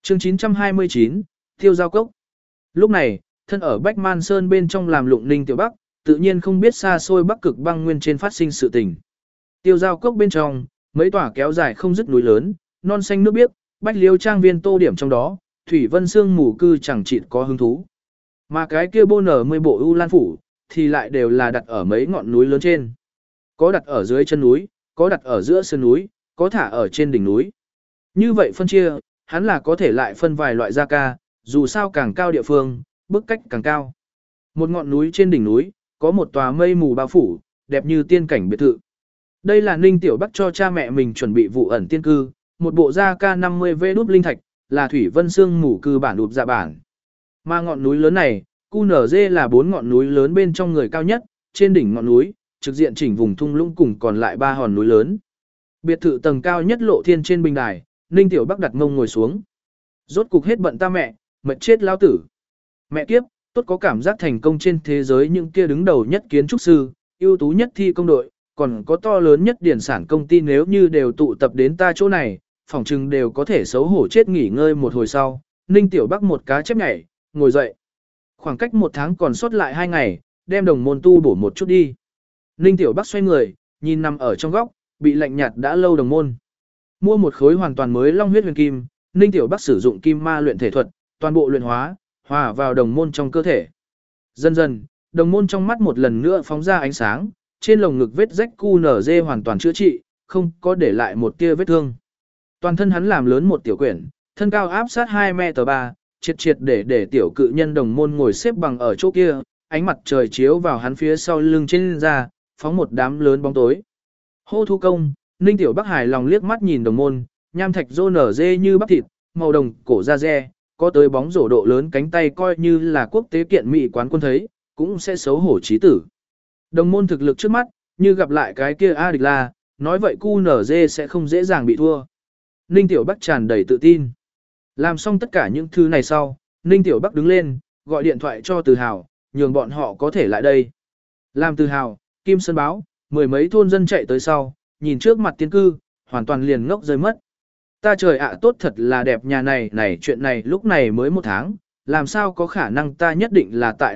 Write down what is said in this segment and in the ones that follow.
Chương 929, Tiêu Giao Cốc. Lúc này, thân ở Bách Man Sơn bên trong làm lụng Ninh Tiểu Bắc, tự nhiên không biết xa xôi Bắc Cực băng nguyên trên phát sinh sự tình. Tiêu Giao Cốc bên trong, mấy tòa kéo dài không dứt núi lớn, non xanh nước biếc, bách liêu trang viên tô điểm trong đó, thủy vân sương mù cư chẳng chịt có hứng thú. Mà cái kia bô nở 10 bộ U Lan phủ, thì lại đều là đặt ở mấy ngọn núi lớn trên. Có đặt ở dưới chân núi, có đặt ở giữa sơn núi, có thả ở trên đỉnh núi. Như vậy phân chia, hắn là có thể lại phân vài loại gia ca, dù sao càng cao địa phương, bức cách càng cao. Một ngọn núi trên đỉnh núi, có một tòa mây mù bao phủ, đẹp như tiên cảnh biệt thự. Đây là Ninh Tiểu Bắc cho cha mẹ mình chuẩn bị vụ ẩn tiên cư, một bộ gia ca 50V đúc linh thạch, là thủy vân xương mù cư bản đụp dạ bản. Mà ngọn núi lớn này, QNZ là 4 ngọn núi lớn bên trong người cao nhất, trên đỉnh ngọn núi, trực diện chỉnh vùng thung lũng cùng còn lại 3 hòn núi lớn. Biệt thự tầng cao nhất lộ thiên trên bình đài, Ninh Tiểu Bắc đặt mông ngồi xuống. Rốt cục hết bận ta mẹ, mệt chết lao tử. Mẹ kiếp, tốt có cảm giác thành công trên thế giới những kia đứng đầu nhất kiến trúc sư, ưu tú nhất thi công đội, còn có to lớn nhất điển sản công ty nếu như đều tụ tập đến ta chỗ này, phỏng chừng đều có thể xấu hổ chết nghỉ ngơi một hồi sau. Ninh Tiểu Bắc một cá chép nhảy, ngồi dậy. Khoảng cách 1 tháng còn sót lại 2 ngày, đem đồng môn tu bổ một chút đi. Ninh Tiểu Bắc xoay người, nhìn nằm ở trong góc, bị lạnh nhạt đã lâu đồng môn. Mua một khối hoàn toàn mới long huyết huyền kim, Ninh Tiểu Bắc sử dụng kim ma luyện thể thuật, toàn bộ luyện hóa, hòa vào đồng môn trong cơ thể. Dần dần, đồng môn trong mắt một lần nữa phóng ra ánh sáng, trên lồng ngực vết rách QNZ hoàn toàn chữa trị, không có để lại một tia vết thương. Toàn thân hắn làm lớn một tiểu quyển, thân cao áp sát 2m3, triệt để tiểu cự nhân đồng môn ngồi xếp bằng ở chỗ kia, ánh mặt trời chiếu vào hắn phía sau lưng trên da, phóng một đám lớn bóng tối. Hô thu công, Ninh Tiểu Bắc hài lòng liếc mắt nhìn đồng môn, nham thạch rô nở dê như bắp thịt, màu đồng cổ da re, có tới bóng rổ độ lớn cánh tay coi như là quốc tế kiện mỹ quán quân thấy, cũng sẽ xấu hổ chí tử. Đồng môn thực lực trước mắt, như gặp lại cái kia A Địch La, nói vậy QNZ sẽ không dễ dàng bị thua. Ninh Tiểu Bắc tràn đầy tự tin. Làm xong tất cả những thứ này sau, Ninh Tiểu Bắc đứng lên, gọi điện thoại cho Từ Hào, nhường bọn họ có thể lại đây. Làm Từ Hào, Kim Sơn báo, 10 mấy thôn dân chạy tới sau, nhìn trước mặt tiên cư, hoàn toàn liền ngốc rơi mất. Ta trời ạ tốt thật là đẹp nhà này chuyện này lúc này mới 1 tháng, làm sao có khả năng ta nhất định là tại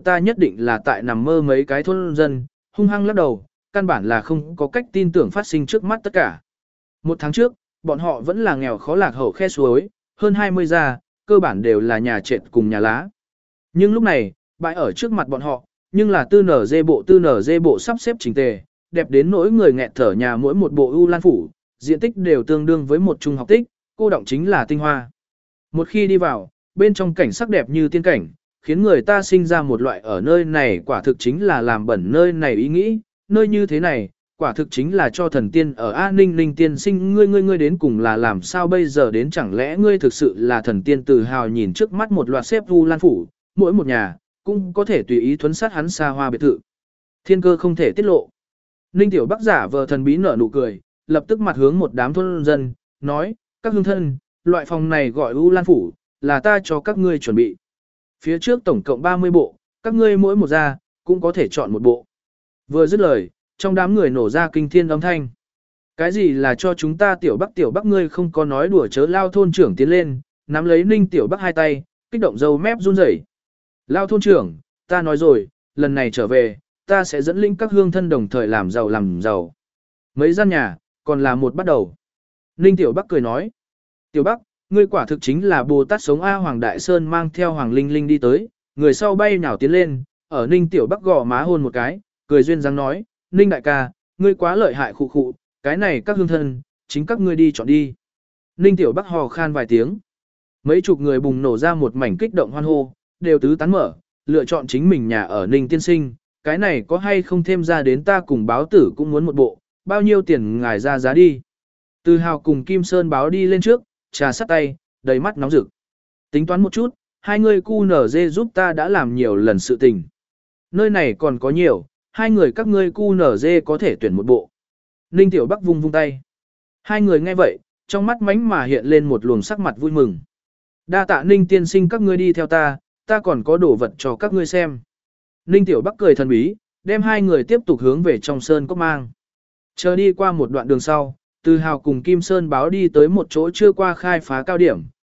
nằm mơ mấy cái thôn dân, hung hăng lắc đầu, căn bản là không có cách tin tưởng phát sinh trước mắt tất cả. 1 tháng trước, bọn họ vẫn là nghèo khó lạc hậu khe suối, hơn 20 gia, cơ bản đều là nhà trệt cùng nhà lá. Nhưng lúc này, bãi ở trước mặt bọn họ, nhưng là tư nở dê bộ sắp xếp chỉnh tề, đẹp đến nỗi người nghẹt thở nhà mỗi một bộ U Lan phủ, diện tích đều tương đương với một trung học tích, cô động chính là tinh hoa. Một khi đi vào, bên trong cảnh sắc đẹp như tiên cảnh, khiến người ta sinh ra một loại ở nơi này quả thực chính là làm bẩn nơi này ý nghĩ, nơi như thế này, quả thực chính là cho thần tiên ở A Ninh Ninh tiên sinh ngươi đến cùng là làm sao bây giờ đến chẳng lẽ ngươi thực sự là thần tiên tự hào nhìn trước mắt một loạt xếp U Lan phủ, mỗi một nhà, cũng có thể tùy ý thuấn sát hắn xa hoa biệt thự. Thiên cơ không thể tiết lộ. Ninh Tiểu Bắc giả vờ thần bí nở nụ cười, lập tức mặt hướng một đám thôn dân, nói, các hương thân, loại phòng này gọi U Lan phủ, là ta cho các ngươi chuẩn bị. Phía trước tổng cộng 30 bộ, các ngươi mỗi một gia, cũng có thể chọn một bộ. Vừa dứt lời, trong đám người nổ ra kinh thiên âm thanh. Cái gì là cho chúng ta Tiểu Bắc ngươi không có nói đùa chớ lao thôn trưởng tiến lên, nắm lấy Ninh Tiểu Bắc 2 tay, kích động dâu mép run rẩy. Lao thôn trưởng, ta nói rồi, lần này trở về, ta sẽ dẫn lĩnh các hương thân đồng thời làm giàu. Mấy gian nhà, còn là một bắt đầu. Ninh Tiểu Bắc cười nói. Tiểu Bắc, ngươi quả thực chính là Bồ Tát sống A. Hoàng Đại Sơn mang theo Hoàng Linh Linh đi tới, người sau bay nhào tiến lên, ở Ninh Tiểu Bắc gò má hôn một cái, cười duyên dáng nói, Ninh đại ca, ngươi quá lợi hại khụ khụ, cái này các hương thân, chính các ngươi đi chọn đi. Ninh Tiểu Bắc hò khan vài tiếng. Mấy chục người bùng nổ ra một mảnh kích động hoan hô, đều tứ tán mở, lựa chọn chính mình nhà ở Ninh tiên sinh, cái này có hay không thêm ra đến ta cùng báo tử cũng muốn một bộ, bao nhiêu tiền ngài ra giá đi. Từ Hào cùng Kim Sơn báo đi lên trước, trà sắt tay, đầy mắt nóng rực. Tính toán một chút, hai người QNZ giúp ta đã làm nhiều lần sự tình. Nơi này còn có nhiều, hai người các ngươi QNZ có thể tuyển một bộ. Ninh Tiểu Bắc vung tay. Hai người nghe vậy, trong mắt mánh mà hiện lên một luồng sắc mặt vui mừng. Đa tạ Ninh tiên sinh các ngươi đi theo ta, ta còn có đồ vật cho các ngươi xem. Ninh Tiểu Bắc cười thần bí, đem hai người tiếp tục hướng về trong sơn cốc mang. Chờ đi qua một đoạn đường sau, Từ Hào cùng Kim Sơn báo đi tới một chỗ chưa qua khai phá cao điểm,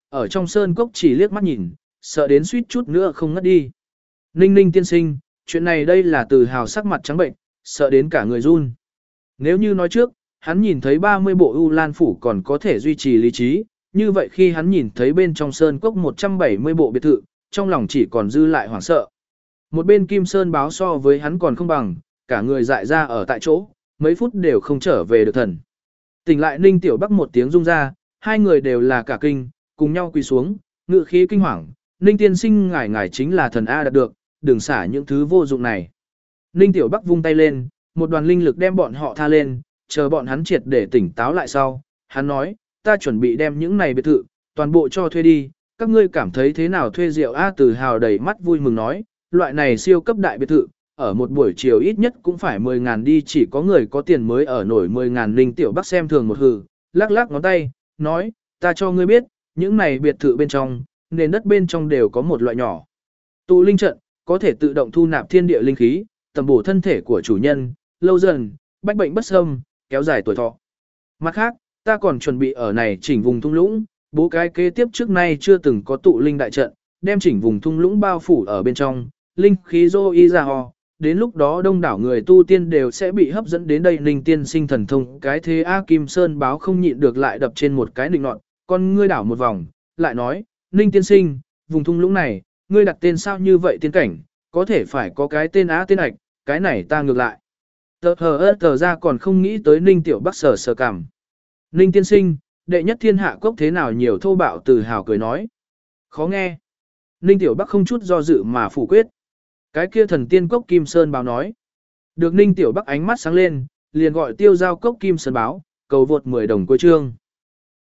ở trong sơn cốc chỉ liếc mắt nhìn, sợ đến suýt chút nữa không ngất đi. Ninh Ninh tiên sinh, chuyện này đây là Từ Hào sắc mặt trắng bệnh, sợ đến cả người run. Nếu như nói trước, hắn nhìn thấy 30 bộ U Lan Phủ còn có thể duy trì lý trí, như vậy khi hắn nhìn thấy bên trong sơn cốc 170 bộ biệt thự, trong lòng chỉ còn dư lại hoảng sợ. Một bên Kim Sơn báo so với hắn còn không bằng, cả người dại ra ở tại chỗ, mấy phút đều không trở về được thần. Tỉnh lại Ninh Tiểu Bắc một tiếng rung ra, hai người đều là cả kinh, cùng nhau quỳ xuống, ngự khí kinh hoàng, Ninh tiên sinh ngài chính là thần A đạt được, đừng xả những thứ vô dụng này. Ninh Tiểu Bắc vung tay lên, một đoàn linh lực đem bọn họ tha lên, chờ bọn hắn triệt để tỉnh táo lại sau, hắn nói, ta chuẩn bị đem những này biệt thự, toàn bộ cho thuê đi, các ngươi cảm thấy thế nào thuê rượu A Từ Hào đầy mắt vui mừng nói, loại này siêu cấp đại biệt thự, ở một buổi chiều ít nhất cũng phải 10.000 đi, chỉ có người có tiền mới ở nổi 10.000. Ninh Tiểu Bắc xem thường một hừ, lắc lắc ngón tay, nói, ta cho ngươi biết, những này biệt thự bên trong, nền đất bên trong đều có một loại nhỏ tụ linh trận, có thể tự động thu nạp thiên địa linh khí, tầm bổ thân thể của chủ nhân, lâu dần, bách bệnh bất xâm, kéo dài tuổi thọ. Mặt khác, ta còn chuẩn bị ở này chỉnh vùng thung lũng, bố cái kế tiếp trước nay chưa từng có tụ linh đại trận, đem chỉnh vùng thung lũng bao phủ ở bên trong, linh khí dô y ra ho, đến lúc đó đông đảo người tu tiên đều sẽ bị hấp dẫn đến đây. Ninh tiên sinh thần thông cái thế A Kim Sơn báo không nhịn được lại đập trên một cái nịnh nọt, con ngươi đảo một vòng, lại nói, Ninh tiên sinh, vùng thung lũng này, ngươi đặt tên sao như vậy tiên cảnh, có thể phải có cái tên Á tên ạch, cái này ta ngược lại. Tờ ra còn không nghĩ tới Ninh Tiểu Bắc sờ cảm. Ninh tiên sinh, đệ nhất thiên hạ cốc thế nào nhiều thô bạo. Từ Hào cười nói. Khó nghe. Ninh Tiểu Bắc không chút do dự mà phủ quyết. Cái kia thần tiên cốc Kim Sơn báo nói. Được Ninh Tiểu Bắc ánh mắt sáng lên, liền gọi tiêu giao cốc Kim Sơn báo, cầu vượt 10 đồng cuối chương.